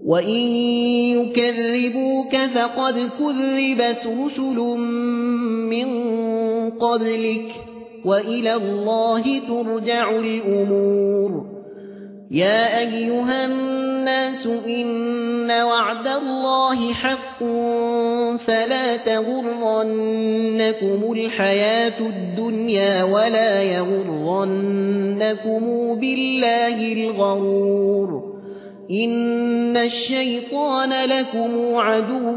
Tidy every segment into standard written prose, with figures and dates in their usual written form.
وإن يكذبوك فقد كذبت رسل من قبلك وإلى الله ترجع الأمور. يا أيها الناس إن وعد الله حق فلا تغرنكم الحياة الدنيا ولا يغرنكم بالله الغرور. إن الشيطان لكم عدو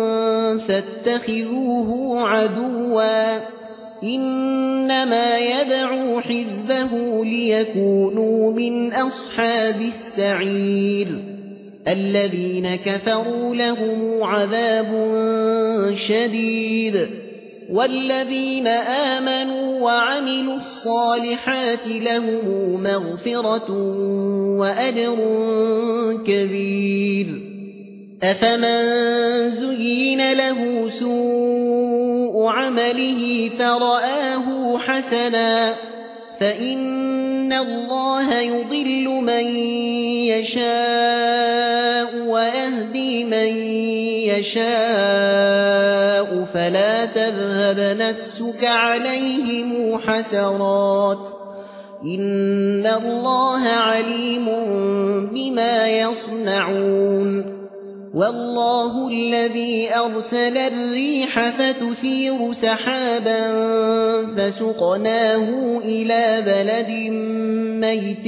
فاتخذوه عدوا إنما يدعو حزبه ليكونوا من أصحاب السعير. الذين كفروا لهم عذاب شديد والذين آمنوا وعملوا الصالحات لهم مغفرة وأجر كبير. أفمن زين له سوء عمله فرآه حسنا فإن الله يضل من يشاء ويهدي من يشاء فلا تذهب نفسك عليهم حسرات إن الله عليم بما يصنعون. والله الذي أرسل الريح فتثير سحابا فسقناه إلى بلد ميت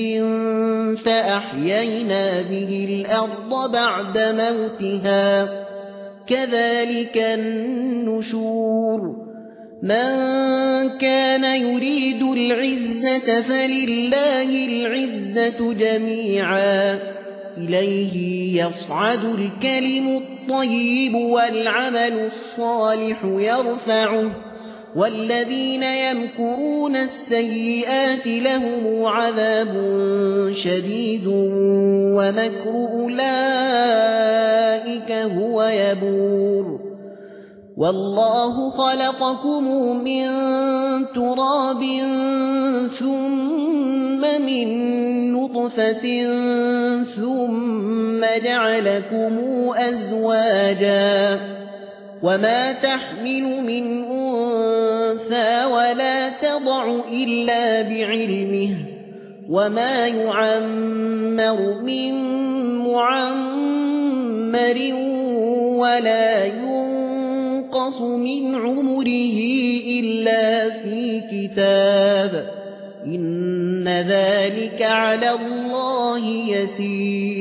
فأحيينا به الأرض بعد موتها كذلك النشور. من كان يريد العزة فلله العزة جميعا إليه يصعد الكلم الطيب والعمل الصالح يرفعه والذين يمكرون السيئات لهم عذاب شديد ومكر أولئك هو يبور. والله خلقكم من تراب ثم من نطفة ثم جعلكم أزواجا وما تحمل من أنثى ولا تضع إلا بعلمه وما يعمر من معمر ولا ينقص من عمره إلا في كتاب إن ذلك على الله يسير.